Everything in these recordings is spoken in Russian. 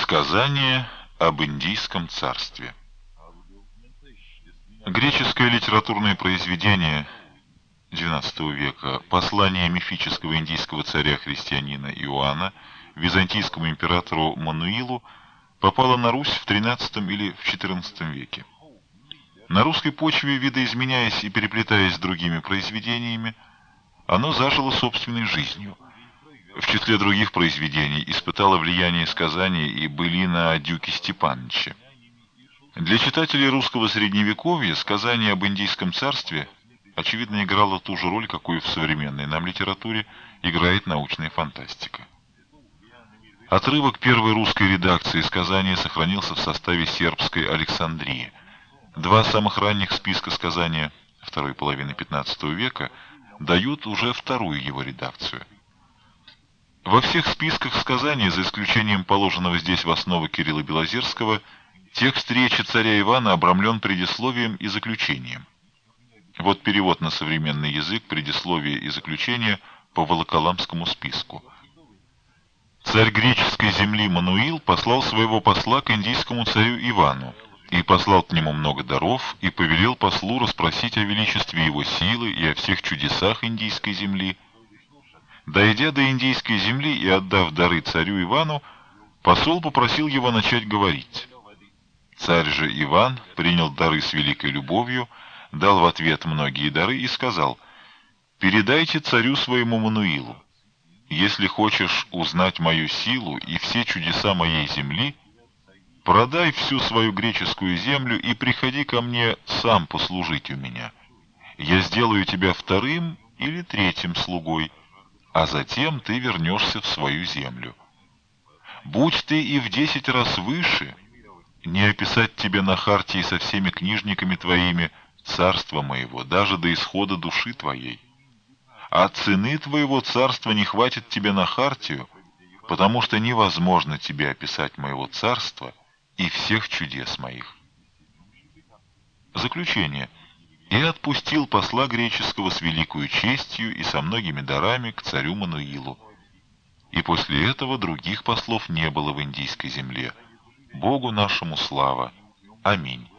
Сказание об Индийском царстве. Греческое литературное произведение XII века «Послание мифического индийского царя-христианина Иоанна византийскому императору Мануилу» попало на Русь в XIII или в XIV веке. На русской почве, видоизменяясь и переплетаясь с другими произведениями, оно зажило собственной жизнью. В числе других произведений испытало влияние сказания и былина о Дюке Степановиче. Для читателей русского средневековья сказание об Индийском царстве, очевидно, играло ту же роль, какую в современной нам литературе играет научная фантастика. Отрывок первой русской редакции сказания сохранился в составе сербской Александрии. Два самых ранних списка сказания второй половины XV века дают уже вторую его редакцию. Во всех списках сказаний, за исключением положенного здесь в основу Кирилла Белозерского, текст речи царя Ивана обрамлен предисловием и заключением. Вот перевод на современный язык предисловия и заключения по Волоколамскому списку. Царь греческой земли Мануил послал своего посла к индийскому царю Ивану, и послал к нему много даров, и повелел послу расспросить о величестве его силы и о всех чудесах индийской земли. Дойдя до индийской земли и отдав дары царю Ивану, посол попросил его начать говорить. Царь же Иван принял дары с великой любовью, дал в ответ многие дары и сказал: «Передайте царю своему Мануилу, если хочешь узнать мою силу и все чудеса моей земли, продай всю свою греческую землю и приходи ко мне сам послужить у меня. Я сделаю тебя вторым или третьим слугой, а затем ты вернешься в свою землю. Будь ты и в 10 раз выше, не описать тебе на хартии со всеми книжниками твоими царства моего, даже до исхода души твоей. А цены твоего царства не хватит тебе на хартию, потому что невозможно тебе описать моего царства и всех чудес моих». Заключение. «И отпустил посла греческого с великою честью и со многими дарами к царю Мануилу. И после этого других послов не было в индийской земле. Богу нашему слава. Аминь.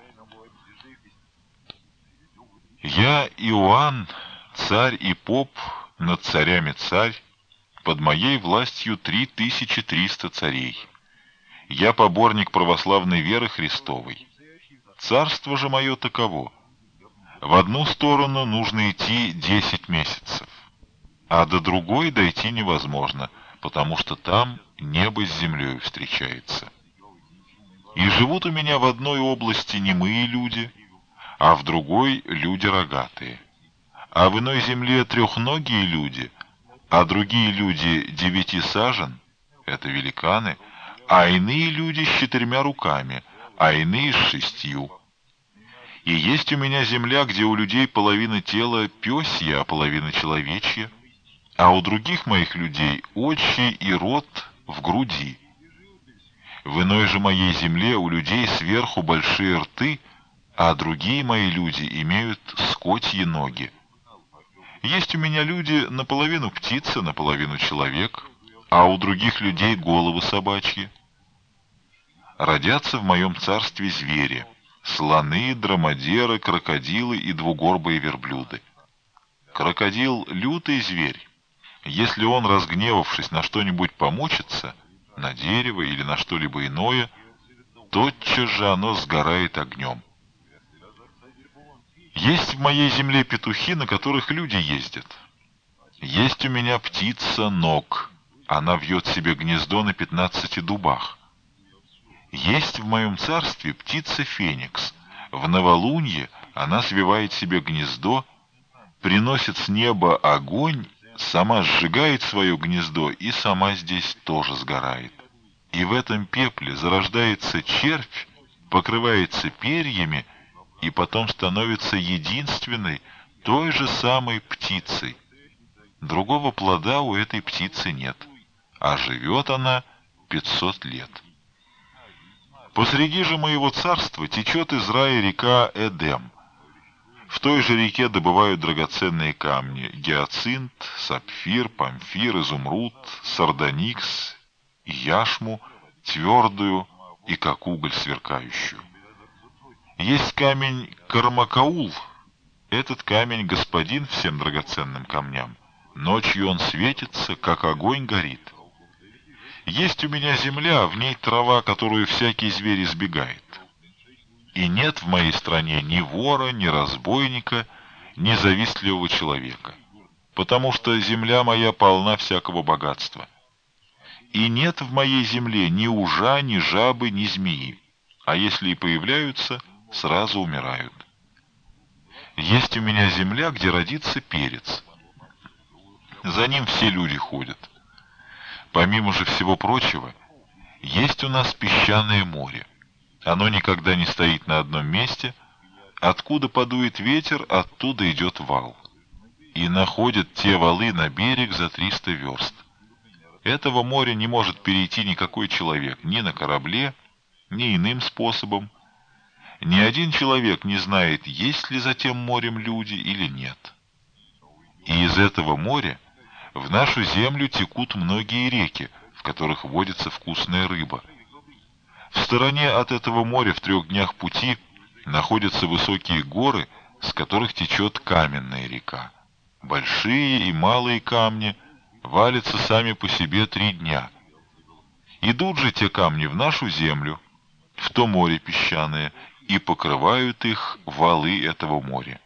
Я, Иоанн, царь и поп, над царями царь, под моей властью 3300 царей. Я поборник православной веры Христовой. Царство же мое таково. В одну сторону нужно идти 10 месяцев, а до другой дойти невозможно, потому что там небо с землей встречается. И живут у меня в одной области немые люди, а в другой люди рогатые, а в иной земле трехногие люди, а другие люди 9 сажен, это великаны, а иные люди с 4 руками, а иные с 6. И есть у меня земля, где у людей половина тела пёсья, а половина человечья, а у других моих людей очи и рот в груди. В иной же моей земле у людей сверху большие рты, а другие мои люди имеют скотьи ноги. Есть у меня люди наполовину птица, наполовину человек, а у других людей головы собачьи. Родятся в моем царстве звери: слоны, дромадеры, крокодилы и двугорбые верблюды. Крокодил — лютый зверь. Если он, разгневавшись, на что-нибудь помочится, на дерево или на что-либо иное, тотчас же оно сгорает огнем. Есть в моей земле петухи, на которых люди ездят. Есть у меня птица ног, она вьет себе гнездо на 15 дубах. Есть в моем царстве птица феникс. В новолунье она свивает себе гнездо, приносит с неба огонь, сама сжигает свое гнездо и сама здесь тоже сгорает. И в этом пепле зарождается червь, покрывается перьями и потом становится единственной, той же самой птицей. Другого плода у этой птицы нет, а живет она 500 лет. Посреди же моего царства течет из рая река Эдем. В той же реке добывают драгоценные камни: гиацинт, сапфир, памфир, изумруд, сардоникс, яшму твердую и как уголь сверкающую. Есть камень Кармакаул. Этот камень господин всем драгоценным камням. Ночью он светится, как огонь горит. Есть у меня земля, в ней трава, которую всякий зверь избегает. И нет в моей стране ни вора, ни разбойника, ни завистливого человека, потому что земля моя полна всякого богатства. И нет в моей земле ни ужа, ни жабы, ни змеи, а если и появляются, сразу умирают. Есть у меня земля, где родится перец. За ним все люди ходят. Помимо же всего прочего, есть у нас песчаное море. Оно никогда не стоит на одном месте. Откуда подует ветер, оттуда идет вал. И находят те валы на берег за 300 верст. Этого моря не может перейти никакой человек, ни на корабле, ни иным способом. Ни один человек не знает, есть ли за тем морем люди или нет. И из этого моря в нашу землю текут многие реки, в которых водится вкусная рыба. В стороне от этого моря в 3 днях пути находятся высокие горы, с которых течет каменная река. Большие и малые камни валятся сами по себе 3 дня. Идут же те камни в нашу землю, в то море песчаное, и покрывают их валы этого моря.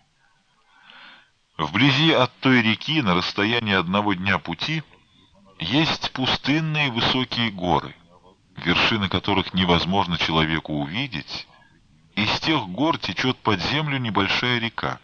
Вблизи от той реки, на расстоянии 1 дня пути, есть пустынные высокие горы, вершины которых невозможно человеку увидеть. Из тех гор течет под землю небольшая река.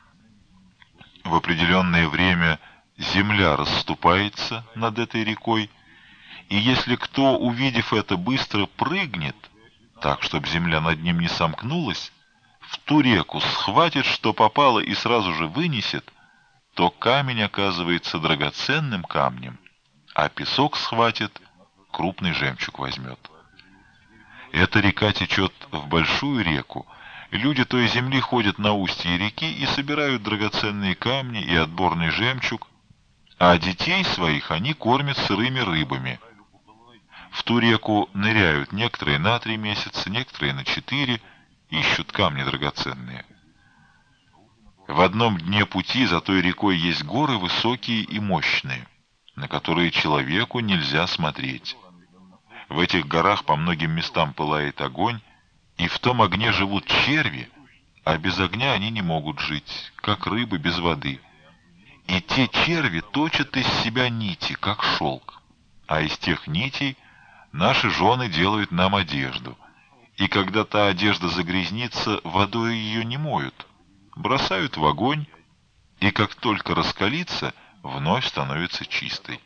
В определенное время земля расступается над этой рекой, и если кто, увидев это, быстро прыгнет, так, чтобы земля над ним не сомкнулась, в ту реку схватит, что попало, и сразу же вынесет, то камень оказывается драгоценным камнем, а песок схватит, крупный жемчуг возьмет. Эта река течет в большую реку. Люди той земли ходят на устье реки и собирают драгоценные камни и отборный жемчуг, а детей своих они кормят сырыми рыбами. В ту реку ныряют некоторые на 3 месяца, некоторые на 4, ищут камни драгоценные. В 1 дне пути за той рекой есть горы высокие и мощные, на которые человеку нельзя смотреть. В этих горах по многим местам пылает огонь, и в том огне живут черви, а без огня они не могут жить, как рыбы без воды. И те черви точат из себя нити, как шелк, а из тех нитей наши жены делают нам одежду, и когда та одежда загрязнится, водой ее не моют, бросают в огонь, и как только раскалится, вновь становится чистой.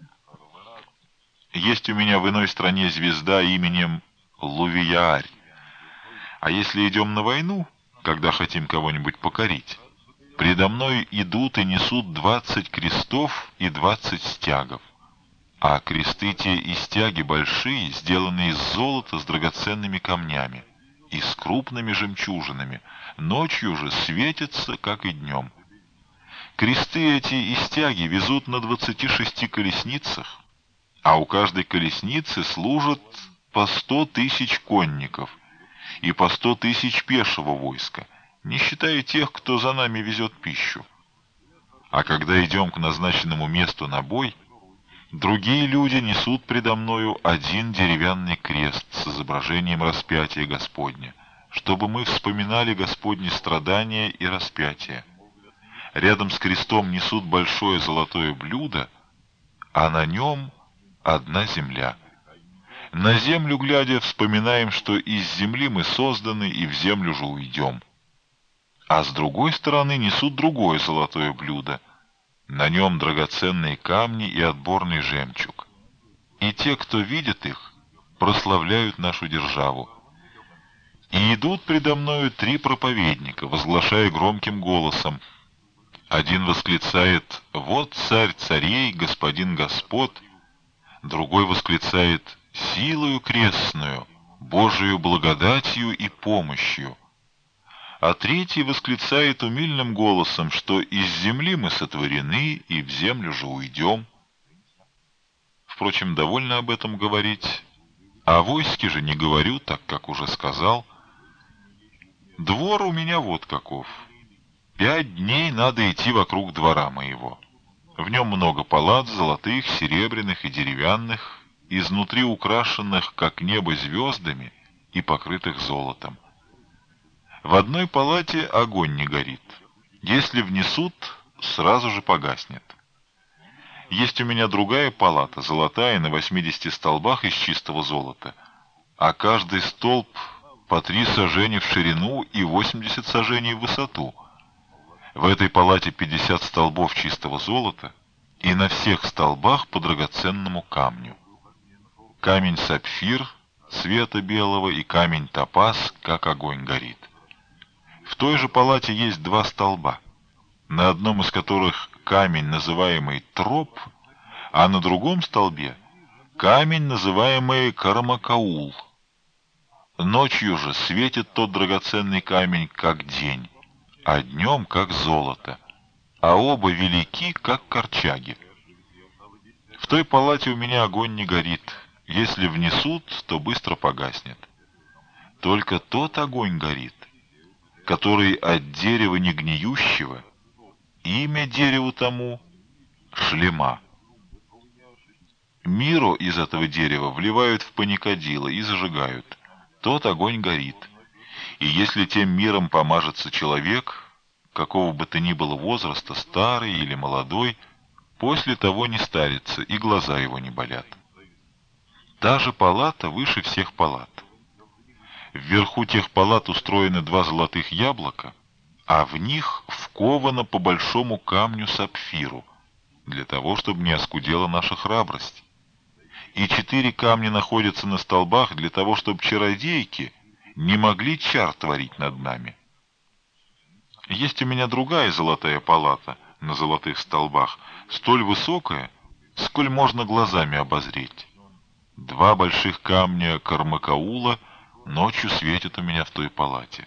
Есть у меня в иной стране звезда именем Лувиярь, а если идем на войну, когда хотим кого-нибудь покорить, предо мной идут и несут 20 крестов и 20 стягов. А кресты те и стяги большие, сделанные из золота с драгоценными камнями и с крупными жемчужинами, ночью же светятся, как и днем. Кресты эти и стяги везут на 26 колесницах, а у каждой колесницы служат по 100 000 конников и по 100 000 пешего войска, не считая тех, кто за нами везет пищу. А когда идем к назначенному месту на бой, другие люди несут предо мною 1 деревянный крест с изображением распятия Господня, чтобы мы вспоминали Господни страдания и распятия. Рядом с крестом несут большое золотое блюдо, а на нем 1 земля. На землю глядя, вспоминаем, что из земли мы созданы и в землю же уйдем. А с другой стороны несут другое золотое блюдо. На нем драгоценные камни и отборный жемчуг. И те, кто видит их, прославляют нашу державу. И идут предо мною 3 проповедника, возглашая громким голосом. Один восклицает: «Вот царь царей, господин господ», другой восклицает: «Силою крестную, Божию благодатью и помощью», а третий восклицает умильным голосом, что из земли мы сотворены и в землю же уйдем. Впрочем, довольно об этом говорить. О войске же не говорю, так как уже сказал. Двор у меня вот каков. 5 дней надо идти вокруг двора моего. В нем много палат, золотых, серебряных и деревянных, изнутри украшенных, как небо, звездами и покрытых золотом. В одной палате огонь не горит. Если внесут, сразу же погаснет. Есть у меня другая палата, золотая, на 80 столбах из чистого золота, а каждый столб по 3 сажени в ширину и 80 саженей в высоту. В этой палате 50 столбов чистого золота, и на всех столбах по драгоценному камню. Камень сапфир цвета белого и камень топаз, как огонь горит. В той же палате есть 2 столба, на одном из которых камень, называемый троп, а на другом столбе камень, называемый кармакаул. Ночью же светит тот драгоценный камень, как день, а днем, как золото, а оба велики, как корчаги. В той палате у меня огонь не горит. Если внесут, то быстро погаснет. Только тот огонь горит, который от дерева негниющего, имя дереву тому — шлема. Миру из этого дерева вливают в паникадило и зажигают. Тот огонь горит. И если тем миром помажется человек, какого бы то ни было возраста, старый или молодой, после того не старится, и глаза его не болят. Та же палата выше всех палат. Вверху тех палат устроены 2 золотых яблока, а в них вковано по большому камню сапфиру, для того, чтобы не оскудела наша храбрость. И 4 камня находятся на столбах для того, чтобы чародейки не могли чар творить над нами. Есть у меня другая золотая палата на золотых столбах, столь высокая, сколь можно глазами обозреть. 2 больших камня кармакаула ночью светят у меня в той палате.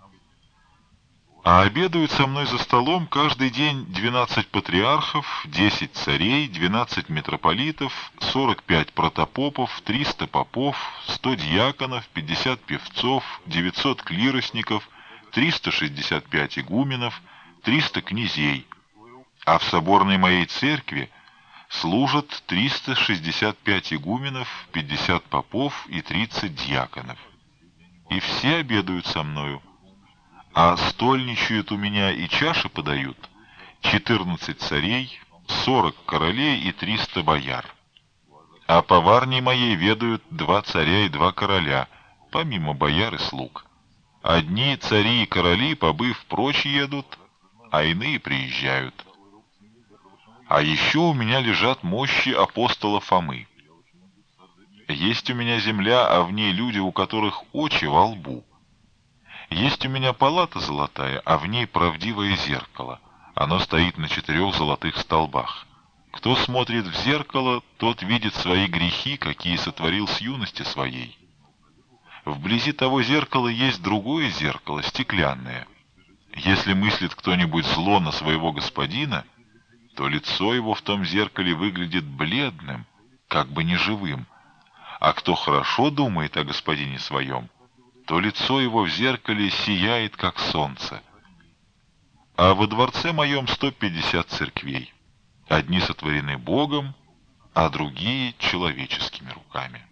А обедают со мной за столом каждый день 12 патриархов, 10 царей, 12 митрополитов, 45 протопопов, 300 попов, 100 диаконов, 50 певцов, 900 клиросников, 365 игуменов, 300 князей. А в соборной моей церкви служат 365 игуменов, 50 попов и 30 диаконов. И все обедают со мною. А стольничают у меня и чаши подают 14 царей, 40 королей и 300 бояр. А поварней моей ведают 2 царя и 2 короля, помимо бояр и слуг. Одни цари и короли, побыв прочь, едут, а иные приезжают. А еще у меня лежат мощи апостола Фомы. Есть у меня земля, а в ней люди, у которых очи во лбу. Есть у меня палата золотая, а в ней правдивое зеркало. Оно стоит на 4 золотых столбах. Кто смотрит в зеркало, тот видит свои грехи, какие сотворил с юности своей. Вблизи того зеркала есть другое зеркало, стеклянное. Если мыслит кто-нибудь зло на своего господина, то лицо его в том зеркале выглядит бледным, как бы неживым. А кто хорошо думает о господине своем, то лицо его в зеркале сияет, как солнце. А во дворце моем 150 церквей. Одни сотворены Богом, а другие — человеческими руками.